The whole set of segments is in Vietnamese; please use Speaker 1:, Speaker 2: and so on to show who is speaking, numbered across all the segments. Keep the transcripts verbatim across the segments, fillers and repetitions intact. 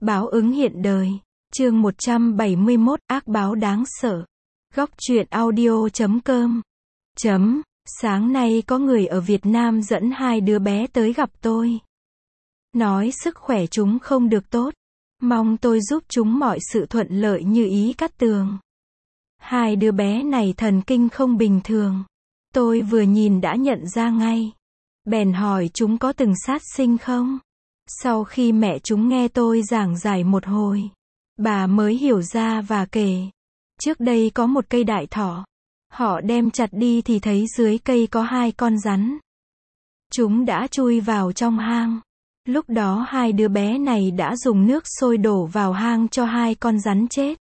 Speaker 1: Báo ứng hiện đời. Chương một trăm bảy mươi mốt, ác báo đáng sợ. Góc truyện audio chấm com. Chấm. Sáng nay có người ở Việt Nam dẫn hai đứa bé tới gặp tôi. Nói sức khỏe chúng không được tốt. Mong tôi giúp chúng mọi sự thuận lợi như ý cát tường. Hai đứa bé này thần kinh không bình thường. Tôi vừa nhìn đã nhận ra ngay. Bèn hỏi chúng có từng sát sinh không? Sau khi mẹ chúng nghe tôi giảng giải một hồi, bà mới hiểu ra và kể. Trước đây có một cây đại thọ. Họ đem chặt đi thì thấy dưới cây có hai con rắn. Chúng đã chui vào trong hang. Lúc đó hai đứa bé này đã dùng nước sôi đổ vào hang cho hai con rắn chết.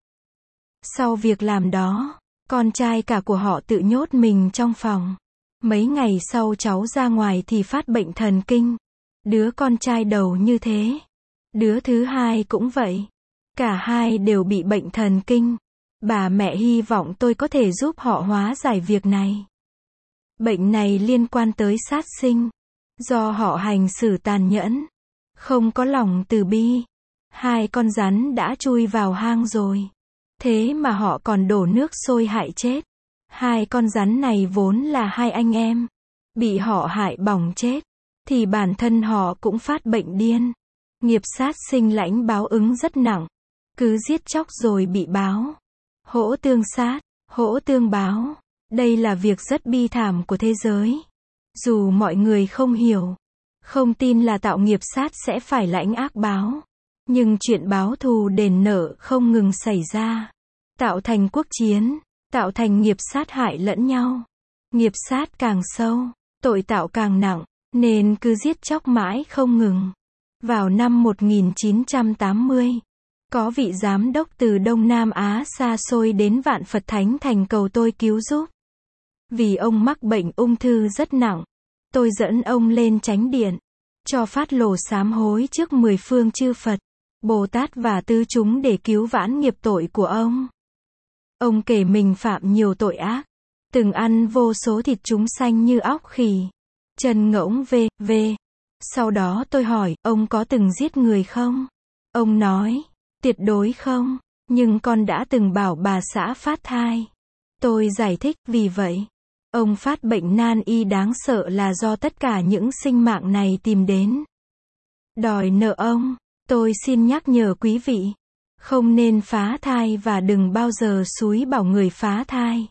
Speaker 1: Sau việc làm đó, con trai cả của họ tự nhốt mình trong phòng. Mấy ngày sau cháu ra ngoài thì phát bệnh thần kinh. Đứa con trai đầu như thế. Đứa thứ hai cũng vậy. Cả hai đều bị bệnh thần kinh. Bà mẹ hy vọng tôi có thể giúp họ hóa giải việc này. Bệnh này liên quan tới sát sinh. Do họ hành xử tàn nhẫn, không có lòng từ bi. Hai con rắn đã chui vào hang rồi. Thế mà họ còn đổ nước sôi hại chết. Hai con rắn này vốn là hai anh em. Bị họ hại bỏng chết. Thì bản thân họ cũng phát bệnh điên. Nghiệp sát sinh lãnh báo ứng rất nặng. Cứ giết chóc rồi bị báo. Hỗ tương sát, hỗ tương báo. Đây là việc rất bi thảm của thế giới. Dù mọi người không hiểu, không tin là tạo nghiệp sát sẽ phải lãnh ác báo. Nhưng chuyện báo thù đền nợ không ngừng xảy ra. Tạo thành quốc chiến, tạo thành nghiệp sát hại lẫn nhau. Nghiệp sát càng sâu, tội tạo càng nặng, nên cứ giết chóc mãi không ngừng. Vào năm một nghìn chín trăm tám mươi, có vị giám đốc từ Đông Nam Á xa xôi đến Vạn Phật Thánh Thành cầu tôi cứu giúp. Vì ông mắc bệnh ung thư rất nặng, tôi dẫn ông lên chánh điện, cho phát lồ sám hối trước mười phương chư Phật, Bồ Tát và tứ chúng để cứu vãn nghiệp tội của ông. Ông kể mình phạm nhiều tội ác, từng ăn vô số thịt chúng sanh như óc khỉ, chân ngỗng v, v. Sau đó tôi hỏi, ông có từng giết người không? Ông nói, tuyệt đối không, nhưng con đã từng bảo bà xã phá thai. Tôi giải thích, vì vậy, ông phát bệnh nan y đáng sợ là do tất cả những sinh mạng này tìm đến. Đòi nợ ông, tôi xin nhắc nhở quý vị, không nên phá thai và đừng bao giờ xúi bảo người phá thai.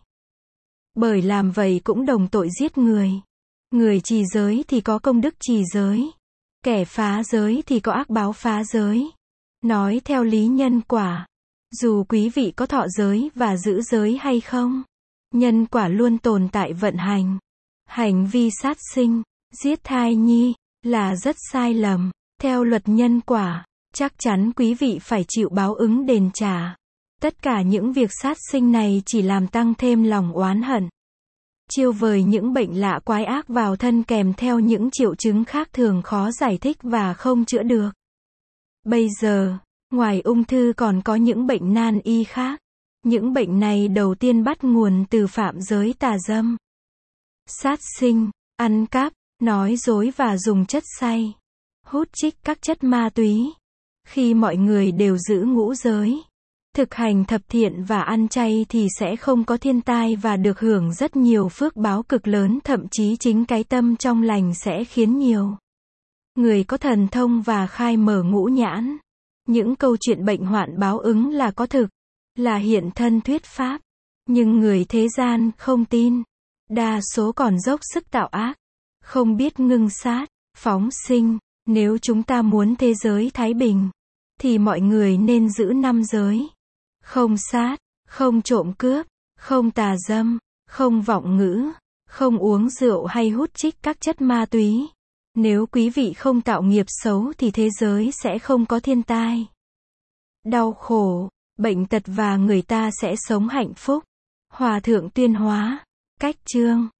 Speaker 1: Bởi làm vậy cũng đồng tội giết người. Người trì giới thì có công đức trì giới. Kẻ phá giới thì có ác báo phá giới. Nói theo lý nhân quả, dù quý vị có thọ giới và giữ giới hay không, nhân quả luôn tồn tại vận hành. Hành vi sát sinh, giết thai nhi, là rất sai lầm. Theo luật nhân quả, chắc chắn quý vị phải chịu báo ứng đền trả. Tất cả những việc sát sinh này chỉ làm tăng thêm lòng oán hận. Chiêu vời những bệnh lạ quái ác vào thân kèm theo những triệu chứng khác thường khó giải thích và không chữa được. Bây giờ, ngoài ung thư còn có những bệnh nan y khác. Những bệnh này đầu tiên bắt nguồn từ phạm giới tà dâm, sát sinh, ăn cắp, nói dối và dùng chất say, hút chích các chất ma túy. Khi mọi người đều giữ ngũ giới, thực hành thập thiện và ăn chay thì sẽ không có thiên tai và được hưởng rất nhiều phước báo cực lớn, thậm chí chính cái tâm trong lành sẽ khiến nhiều người có thần thông và khai mở ngũ nhãn. Những câu chuyện bệnh hoạn báo ứng là có thực, là hiện thân thuyết pháp. Nhưng người thế gian không tin. Đa số còn dốc sức tạo ác, không biết ngưng sát, phóng sinh. Nếu chúng ta muốn thế giới thái bình, thì mọi người nên giữ năm giới. Không sát, không trộm cướp, không tà dâm, không vọng ngữ, không uống rượu hay hút chích các chất ma túy. Nếu quý vị không tạo nghiệp xấu thì thế giới sẽ không có thiên tai, đau khổ, bệnh tật và người ta sẽ sống hạnh phúc. Hòa thượng Tuyên Hóa, Cách Chương.